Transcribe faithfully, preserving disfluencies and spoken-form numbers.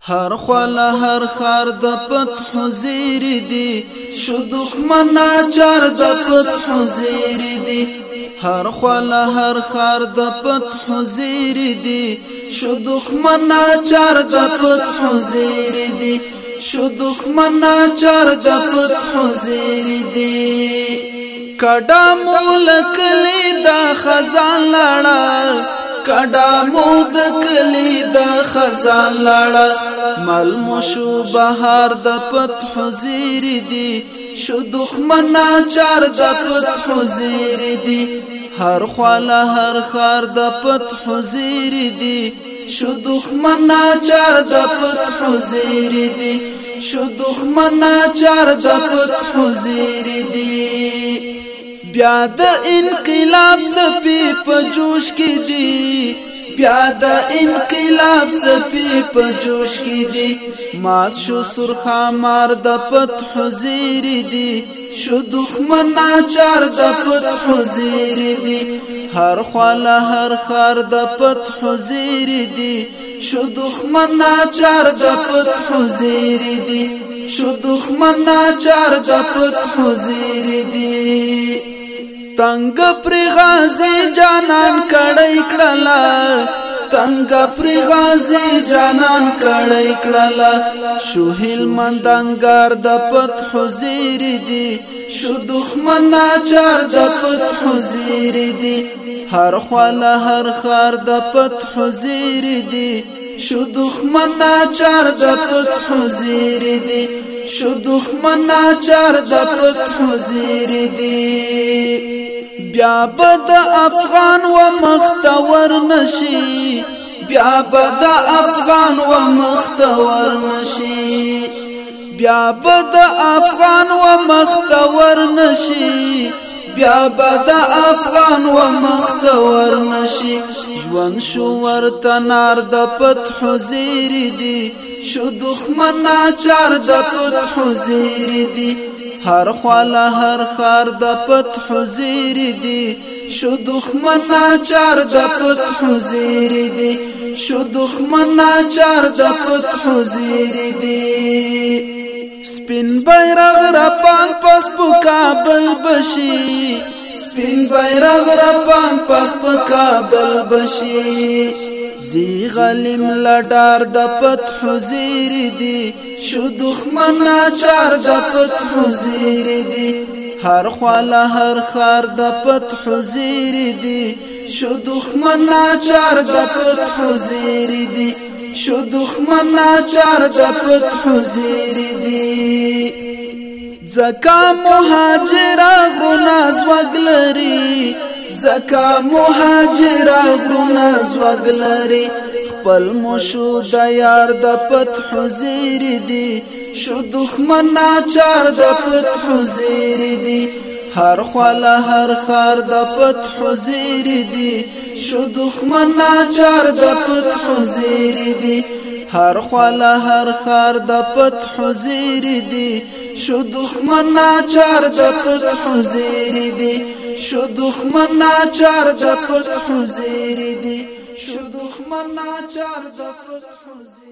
هر خواله هر خار د فتح زیر دی شو دښمن ناچار د فتح زیر دی هر خواله هر خار د فتح زیر دی شو دښمن ناچار د فتح زیر دی شو دښمن ناچار د فتح زیر دی کډا مولکلی دا خزان لړا کډا مود کلی د خزان لړا مل مشو بهار د فتح زیر دی شو دښمن ناچار د فتح زیر دی هر خواله هر خار د فتح زیر دی شو دښمن ناچار د فتح زیر دی شو دښمن ناچار د فتح زیر دی بیا د انقلاب سپی په جوش کې دی بیا د انقلاب سپی په جوش کې دی مات شو سرخا مار د فتح زیر دی شو دښمن ناچار د فتح زیر دی هر خواله هر خار د فتح زیر دی شو دښمن ناچار د فتح زیر دی شو دښمن ناچار د فتح زیر دی تنگ پر غازی جانان کڑی کڑلا تنگ پر غازی جانان کڑی کڑلا شو هلمندانگار د فتح زیر دی شو دښمن ناچار د فتح زیر دی هر خواله هر خار د فتح زیر دی شو دښمن ناچار د فتح زیر دی شو دښمن ناچار د فتح زیر دی بیا بد افغان و مختور نشي بیا بد افغان و مختور نشي بیا بد افغان و مختور نشي بیا بد افغان و مختور نشي ژوند شو ورته نار د فتح زیر دی شو دښمن ناچار د فتح زیر دی هر خواله هر خار د فتح زیر دی شو دښمن ناچار د فتح زیر دی شو دښمن ناچار د فتح زیر دی سپین بیرغ رپان پس په کابل بشي سپین بیرغ رپان پس په کابل بشي زی غلیم لډار د فتح زیر دی شو دښمن ناچار د فتح زیر دی هر خواله هر خار د فتح زیر دی شو دښمن ناچار د فتح زیر دی شو دښمن ناچار د فتح زیر دی زکا مهاجر غرونا زوګلری زکا مهاجر غرونا زوګلری خپل مشو د یار د فتح زیر دی شو دښمن ناچار د فتح زیر دی هر خواله هر خار د فتح زیر دی شو دښمن ناچار د فتح زیر دی هر خواله هر خار د فتح زیر دی شو دښمن ناچار د فتح زیر دی شو دښمن ناچار د فتح زیر دی شو دښمن ناچار د فتح زیر